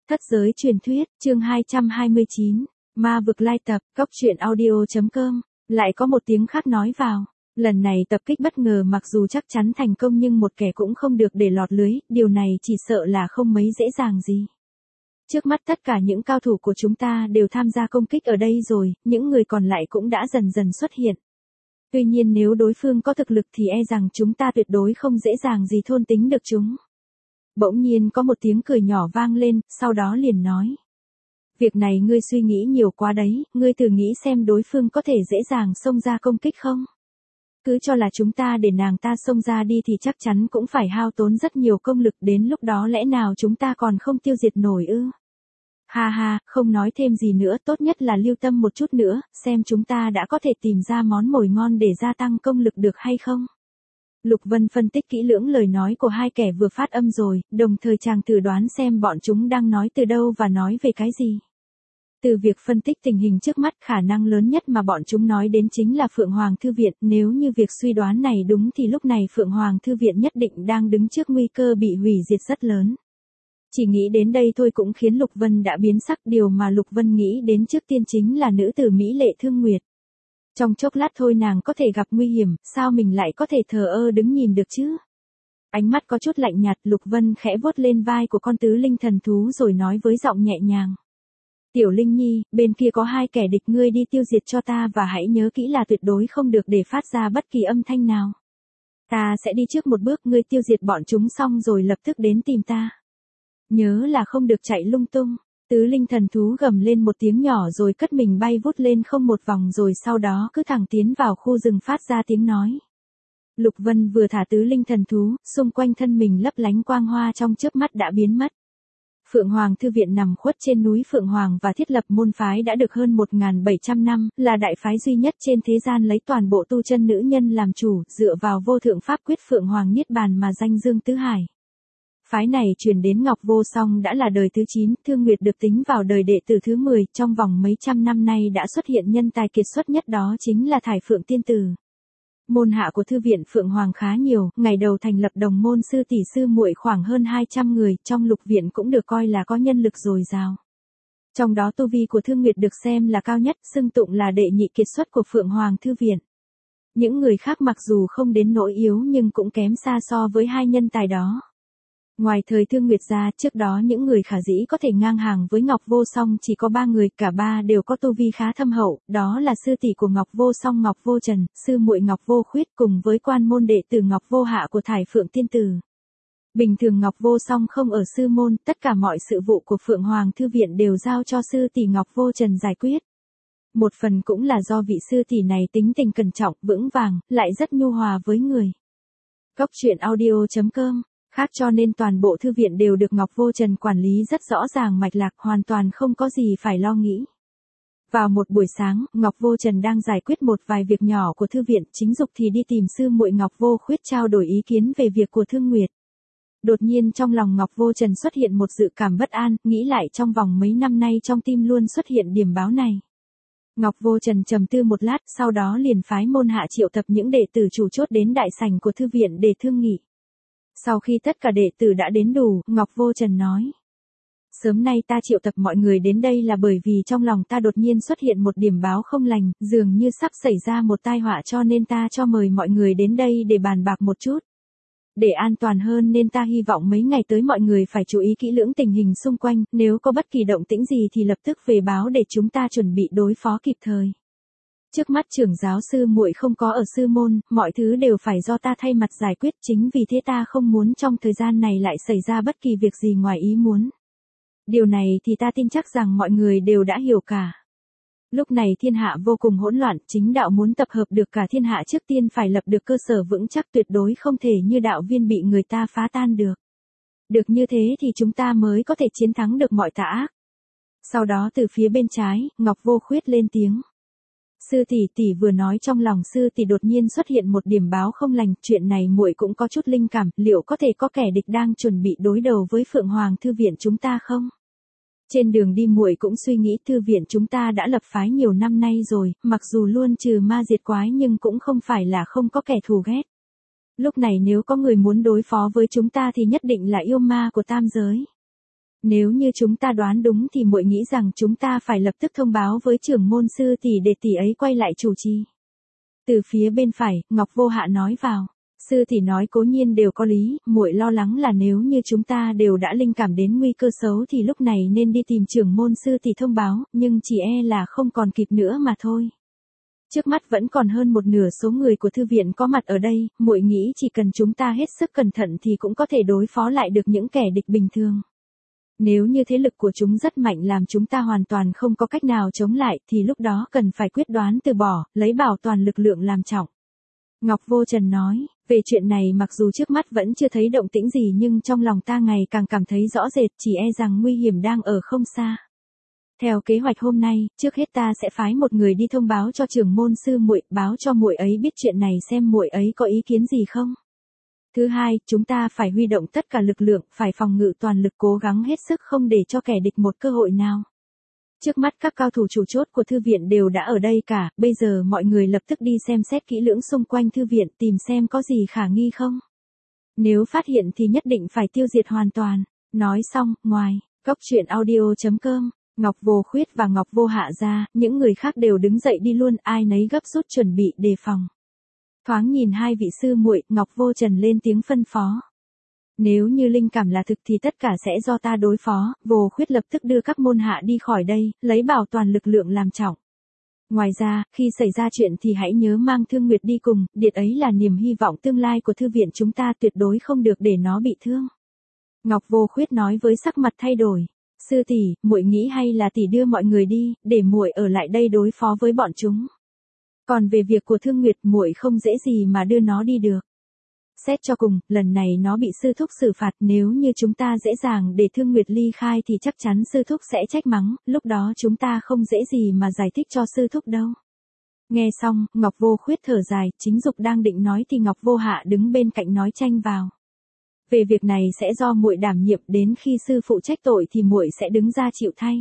Thất giới truyền thuyết, chương 229, ma vực lai tập, cóc truyện audio.com, lại có một tiếng khác nói vào. Lần này tập kích bất ngờ mặc dù chắc chắn thành công nhưng một kẻ cũng không được để lọt lưới, điều này chỉ sợ là không mấy dễ dàng gì. Trước mắt tất cả những cao thủ của chúng ta đều tham gia công kích ở đây rồi, những người còn lại cũng đã dần dần xuất hiện. Tuy nhiên nếu đối phương có thực lực thì e rằng chúng ta tuyệt đối không dễ dàng gì thôn tính được chúng. Bỗng nhiên có một tiếng cười nhỏ vang lên, sau đó liền nói. Việc này ngươi suy nghĩ nhiều quá đấy, ngươi thử nghĩ xem đối phương có thể dễ dàng xông ra công kích không? Cứ cho là chúng ta để nàng ta xông ra đi thì chắc chắn cũng phải hao tốn rất nhiều công lực, đến lúc đó lẽ nào chúng ta còn không tiêu diệt nổi ư? Ha ha, không nói thêm gì nữa, tốt nhất là lưu tâm một chút nữa, xem chúng ta đã có thể tìm ra món mồi ngon để gia tăng công lực được hay không? Lục Vân phân tích kỹ lưỡng lời nói của hai kẻ vừa phát âm rồi, đồng thời chàng thử đoán xem bọn chúng đang nói từ đâu và nói về cái gì. Từ việc phân tích tình hình trước mắt, khả năng lớn nhất mà bọn chúng nói đến chính là Phượng Hoàng Thư Viện, nếu như việc suy đoán này đúng thì lúc này Phượng Hoàng Thư Viện nhất định đang đứng trước nguy cơ bị hủy diệt rất lớn. Chỉ nghĩ đến đây thôi cũng khiến Lục Vân đã biến sắc, điều mà Lục Vân nghĩ đến trước tiên chính là nữ tử mỹ lệ Thương Nguyệt. Trong chốc lát thôi nàng có thể gặp nguy hiểm, sao mình lại có thể thờ ơ đứng nhìn được chứ? Ánh mắt có chút lạnh nhạt, Lục Vân khẽ vuốt lên vai của con tứ linh thần thú rồi nói với giọng nhẹ nhàng. Tiểu Linh Nhi, bên kia có hai kẻ địch, ngươi đi tiêu diệt cho ta và hãy nhớ kỹ là tuyệt đối không được để phát ra bất kỳ âm thanh nào. Ta sẽ đi trước một bước, ngươi tiêu diệt bọn chúng xong rồi lập tức đến tìm ta. Nhớ là không được chạy lung tung. Tứ linh thần thú gầm lên một tiếng nhỏ rồi cất mình bay vút lên không một vòng rồi sau đó cứ thẳng tiến vào khu rừng phát ra tiếng nói. Lục Vân vừa thả tứ linh thần thú, xung quanh thân mình lấp lánh quang hoa trong chớp mắt đã biến mất. Phượng Hoàng Thư Viện nằm khuất trên núi Phượng Hoàng và thiết lập môn phái đã được hơn 1.700 năm, là đại phái duy nhất trên thế gian lấy toàn bộ tu chân nữ nhân làm chủ, dựa vào vô thượng pháp quyết Phượng Hoàng Niết Bàn mà danh dương tứ hải. Phái này truyền đến Ngọc Vô Song đã là đời thứ 9, Thương Nguyệt được tính vào đời đệ tử thứ 10, trong vòng mấy trăm năm nay đã xuất hiện nhân tài kiệt xuất nhất, đó chính là Thải Phượng Tiên Tử. Môn hạ của Thư Viện Phượng Hoàng khá nhiều, ngày đầu thành lập đồng môn sư tỷ sư muội khoảng hơn 200 người, trong lục viện cũng được coi là có nhân lực dồi dào. Trong đó tu vi của Thương Nguyệt được xem là cao nhất, xưng tụng là đệ nhị kiệt xuất của Phượng Hoàng Thư Viện. Những người khác mặc dù không đến nỗi yếu nhưng cũng kém xa so với hai nhân tài đó. Ngoài thời Thương Nguyệt ra, trước đó những người khả dĩ có thể ngang hàng với Ngọc Vô Song chỉ có 3 người, cả ba đều có tu vi khá thâm hậu, đó là sư tỷ của Ngọc Vô Song Ngọc Vô Trần, sư muội Ngọc Vô Khuyết cùng với quan môn đệ tử Ngọc Vô Hạ của Thải Phượng Tiên Tử. Bình thường Ngọc Vô Song không ở sư môn, tất cả mọi sự vụ của Phượng Hoàng Thư Viện đều giao cho sư tỷ Ngọc Vô Trần giải quyết. Một phần cũng là do vị sư tỷ này tính tình cẩn trọng, vững vàng, lại rất nhu hòa với người. Cóc truyện audio.com khác cho nên toàn bộ thư viện đều được Ngọc Vô Trần quản lý rất rõ ràng mạch lạc, hoàn toàn không có gì phải lo nghĩ. Vào một buổi sáng, Ngọc Vô Trần đang giải quyết một vài việc nhỏ của thư viện, chính dục thì đi tìm sư muội Ngọc Vô Khuyết trao đổi ý kiến về việc của Thương Nguyệt. Đột nhiên trong lòng Ngọc Vô Trần xuất hiện một dự cảm bất an, nghĩ lại trong vòng mấy năm nay trong tim luôn xuất hiện điểm báo này. Ngọc Vô Trần trầm tư một lát, sau đó liền phái môn hạ triệu tập những đệ tử chủ chốt đến đại sảnh của thư viện để thương nghị. Sau khi tất cả đệ tử đã đến đủ, Ngọc Vô Trần nói. Sớm nay ta triệu tập mọi người đến đây là bởi vì trong lòng ta đột nhiên xuất hiện một điểm báo không lành, dường như sắp xảy ra một tai họa cho nên ta cho mời mọi người đến đây để bàn bạc một chút. Để an toàn hơn nên ta hy vọng mấy ngày tới mọi người phải chú ý kỹ lưỡng tình hình xung quanh, nếu có bất kỳ động tĩnh gì thì lập tức về báo để chúng ta chuẩn bị đối phó kịp thời. Trước mắt trưởng giáo sư muội không có ở sư môn, mọi thứ đều phải do ta thay mặt giải quyết, chính vì thế ta không muốn trong thời gian này lại xảy ra bất kỳ việc gì ngoài ý muốn. Điều này thì ta tin chắc rằng mọi người đều đã hiểu cả. Lúc này thiên hạ vô cùng hỗn loạn, chính đạo muốn tập hợp được cả thiên hạ trước tiên phải lập được cơ sở vững chắc, tuyệt đối không thể như đạo viên bị người ta phá tan được. Được như thế thì chúng ta mới có thể chiến thắng được mọi tà ác. Sau đó từ phía bên trái, Ngọc Vô Khuyết lên tiếng. Sư tỷ vừa nói trong lòng sư tỷ đột nhiên xuất hiện một điểm báo không lành, chuyện này muội cũng có chút linh cảm, liệu có thể có kẻ địch đang chuẩn bị đối đầu với Phượng Hoàng Thư Viện chúng ta không? Trên đường đi muội cũng suy nghĩ thư viện chúng ta đã lập phái nhiều năm nay rồi, mặc dù luôn trừ ma diệt quái nhưng cũng không phải là không có kẻ thù ghét. Lúc này nếu có người muốn đối phó với chúng ta thì nhất định là yêu ma của tam giới. Nếu như chúng ta đoán đúng thì muội nghĩ rằng chúng ta phải lập tức thông báo với trưởng môn sư tỷ để tỷ ấy quay lại chủ trì. Từ phía bên phải, Ngọc Vô Hạ nói vào. Sư tỷ nói cố nhiên đều có lý, muội lo lắng là nếu như chúng ta đều đã linh cảm đến nguy cơ xấu thì lúc này nên đi tìm trưởng môn sư tỷ thông báo, nhưng chỉ e là không còn kịp nữa mà thôi. Trước mắt vẫn còn hơn một nửa số người của thư viện có mặt ở đây, muội nghĩ chỉ cần chúng ta hết sức cẩn thận thì cũng có thể đối phó lại được những kẻ địch bình thường. Nếu như thế lực của chúng rất mạnh làm chúng ta hoàn toàn không có cách nào chống lại thì lúc đó cần phải quyết đoán từ bỏ, lấy bảo toàn lực lượng làm trọng. Ngọc Vô Trần nói, về chuyện này mặc dù trước mắt vẫn chưa thấy động tĩnh gì nhưng trong lòng ta ngày càng cảm thấy rõ rệt, chỉ e rằng nguy hiểm đang ở không xa. Theo kế hoạch hôm nay, trước hết ta sẽ phái một người đi thông báo cho trưởng môn sư muội, báo cho muội ấy biết chuyện này xem muội ấy có ý kiến gì không. Thứ hai, chúng ta phải huy động tất cả lực lượng, phải phòng ngự toàn lực, cố gắng hết sức không để cho kẻ địch một cơ hội nào. Trước mắt các cao thủ chủ chốt của thư viện đều đã ở đây cả, bây giờ mọi người lập tức đi xem xét kỹ lưỡng xung quanh thư viện tìm xem có gì khả nghi không. Nếu phát hiện thì nhất định phải tiêu diệt hoàn toàn. Nói xong, ngoài, cốc truyện audio.com, Ngọc Vô Khuyết và Ngọc Vô Hạ ra, những người khác đều đứng dậy đi luôn, ai nấy gấp rút chuẩn bị đề phòng. Thoáng nhìn hai vị sư muội, Ngọc Vô Trần lên tiếng phân phó. Nếu như linh cảm là thực thì tất cả sẽ do ta đối phó, Vô Khuyết lập tức đưa các môn hạ đi khỏi đây, lấy bảo toàn lực lượng làm trọng. Ngoài ra, khi xảy ra chuyện thì hãy nhớ mang Thương Nguyệt đi cùng, điệt ấy là niềm hy vọng tương lai của thư viện chúng ta, tuyệt đối không được để nó bị thương. Ngọc Vô Khuyết nói với sắc mặt thay đổi. Sư tỷ, muội nghĩ hay là tỷ đưa mọi người đi, để muội ở lại đây đối phó với bọn chúng. Còn về việc của Thương Nguyệt, muội không dễ gì mà đưa nó đi được. Xét cho cùng, lần này nó bị sư thúc xử phạt, nếu như chúng ta dễ dàng để Thương Nguyệt ly khai thì chắc chắn sư thúc sẽ trách mắng, lúc đó chúng ta không dễ gì mà giải thích cho sư thúc đâu. Nghe xong, Ngọc Vô Khuyết thở dài, chính dục đang định nói thì Ngọc Vô Hạ đứng bên cạnh nói tranh vào. Về việc này sẽ do muội đảm nhiệm, đến khi sư phụ trách tội thì muội sẽ đứng ra chịu thay.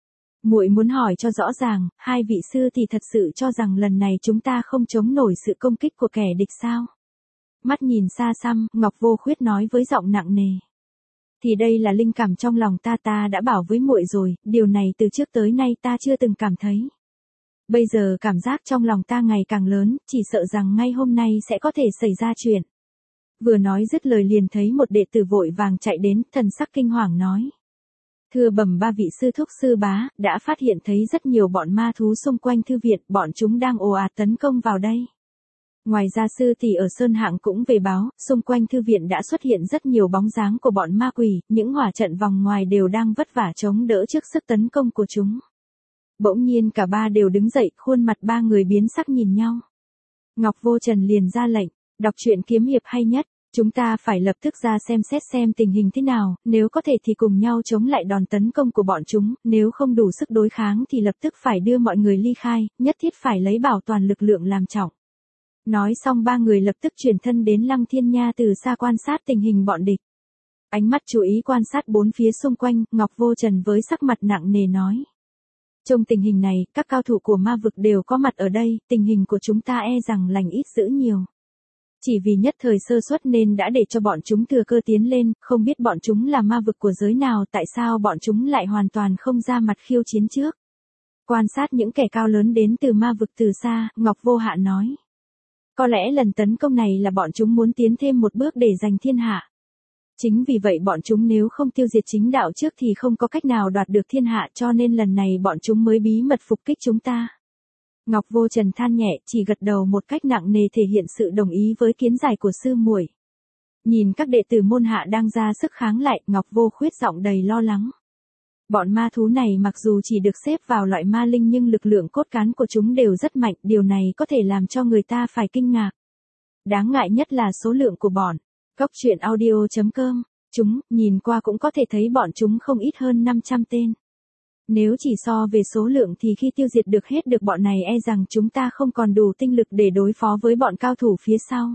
Muội muốn hỏi cho rõ ràng, hai vị sư thì thật sự cho rằng lần này chúng ta không chống nổi sự công kích của kẻ địch sao? Mắt nhìn xa xăm, Ngọc Vô Khuyết nói với giọng nặng nề. Thì đây là linh cảm trong lòng ta đã bảo với muội rồi, điều này từ trước tới nay ta chưa từng cảm thấy. Bây giờ cảm giác trong lòng ta ngày càng lớn, chỉ sợ rằng ngay hôm nay sẽ có thể xảy ra chuyện. Vừa nói dứt lời liền thấy một đệ tử vội vàng chạy đến, thần sắc kinh hoàng nói. Thưa bẩm ba vị sư thúc sư bá, đã phát hiện thấy rất nhiều bọn ma thú xung quanh thư viện, bọn chúng đang ồ ạt tấn công vào đây. Ngoài ra sư tỷ ở Sơn Hạng cũng về báo, xung quanh thư viện đã xuất hiện rất nhiều bóng dáng của bọn ma quỷ, những hỏa trận vòng ngoài đều đang vất vả chống đỡ trước sức tấn công của chúng. Bỗng nhiên cả ba đều đứng dậy, khuôn mặt ba người biến sắc nhìn nhau. Ngọc Vô Trần liền ra lệnh, đọc truyện kiếm hiệp hay nhất, chúng ta phải lập tức ra xem xét xem tình hình thế nào, nếu có thể thì cùng nhau chống lại đòn tấn công của bọn chúng, nếu không đủ sức đối kháng thì lập tức phải đưa mọi người ly khai, nhất thiết phải lấy bảo toàn lực lượng làm trọng. Nói xong ba người lập tức chuyển thân đến Lăng Thiên Nha từ xa quan sát tình hình bọn địch. Ánh mắt chú ý quan sát bốn phía xung quanh, Ngọc Vô Trần với sắc mặt nặng nề nói. Trong tình hình này, các cao thủ của ma vực đều có mặt ở đây, tình hình của chúng ta e rằng lành ít dữ nhiều. Chỉ vì nhất thời sơ suất nên đã để cho bọn chúng thừa cơ tiến lên, không biết bọn chúng là ma vực của giới nào, tại sao bọn chúng lại hoàn toàn không ra mặt khiêu chiến trước. Quan sát những kẻ cao lớn đến từ ma vực từ xa, Ngọc Vô Hạ nói. Có lẽ lần tấn công này là bọn chúng muốn tiến thêm một bước để giành thiên hạ. Chính vì vậy bọn chúng nếu không tiêu diệt chính đạo trước thì không có cách nào đoạt được thiên hạ, cho nên lần này bọn chúng mới bí mật phục kích chúng ta. Ngọc Vô Trần than nhẹ, chỉ gật đầu một cách nặng nề thể hiện sự đồng ý với kiến giải của sư muội. Nhìn các đệ tử môn hạ đang ra sức kháng lại, Ngọc Vô Khuyết giọng đầy lo lắng. Bọn ma thú này mặc dù chỉ được xếp vào loại ma linh nhưng lực lượng cốt cán của chúng đều rất mạnh, điều này có thể làm cho người ta phải kinh ngạc. Đáng ngại nhất là số lượng của bọn. Cốc truyện audio.com, chúng, nhìn qua cũng có thể thấy bọn chúng không ít hơn 500 tên. Nếu chỉ so về số lượng thì khi tiêu diệt được hết được bọn này e rằng chúng ta không còn đủ tinh lực để đối phó với bọn cao thủ phía sau.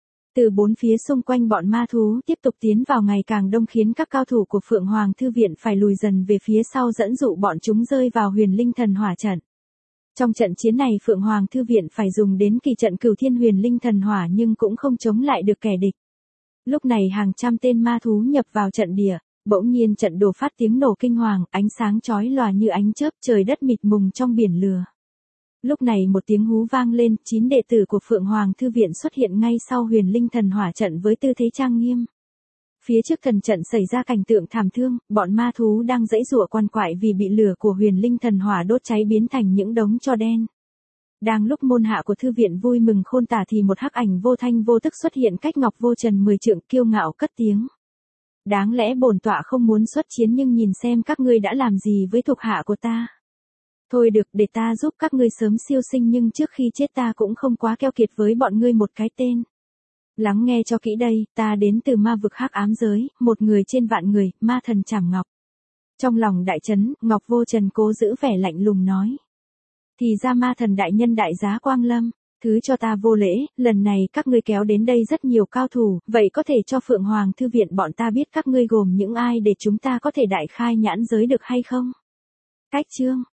Từ bốn phía xung quanh bọn ma thú tiếp tục tiến vào ngày càng đông khiến các cao thủ của Phượng Hoàng Thư Viện phải lùi dần về phía sau dẫn dụ bọn chúng rơi vào huyền linh thần hỏa trận. Trong trận chiến này Phượng Hoàng Thư Viện phải dùng đến kỳ trận Cửu Thiên Huyền Linh Thần Hỏa nhưng cũng không chống lại được kẻ địch. Lúc này hàng trăm tên ma thú nhập vào trận địa. Bỗng nhiên trận đồ phát tiếng nổ kinh hoàng, ánh sáng chói lòa như ánh chớp, trời đất mịt mùng trong biển lửa. Lúc này một tiếng hú vang lên, 9 đệ tử của Phượng Hoàng Thư Viện xuất hiện ngay sau Huyền Linh Thần Hỏa trận với tư thế trang nghiêm. Phía trước thần trận xảy ra cảnh tượng thảm thương, bọn ma thú đang giãy giụa quằn quại vì bị lửa của Huyền Linh Thần Hỏa đốt cháy biến thành những đống tro đen. Đang lúc môn hạ của thư viện vui mừng khôn tả thì một hắc ảnh vô thanh vô tức xuất hiện cách Ngọc Vô Trần 10 trượng, kiêu ngạo cất tiếng. Đáng lẽ bổn tọa không muốn xuất chiến, nhưng nhìn xem các ngươi đã làm gì với thuộc hạ của ta. Thôi được, để ta giúp các ngươi sớm siêu sinh, nhưng trước khi chết ta cũng không quá keo kiệt với bọn ngươi một cái tên. Lắng nghe cho kỹ đây, ta đến từ ma vực hắc ám giới, một người trên vạn người, ma thần Trảm Ngọc. Trong lòng đại chấn, Ngọc Vô Trần cố giữ vẻ lạnh lùng nói. Thì ra ma thần đại nhân đại giá quang lâm, thứ cho ta vô lễ, lần này các ngươi kéo đến đây rất nhiều cao thủ, vậy có thể cho Phượng Hoàng Thư Viện bọn ta biết các ngươi gồm những ai để chúng ta có thể đại khai nhãn giới được hay không? Cách chương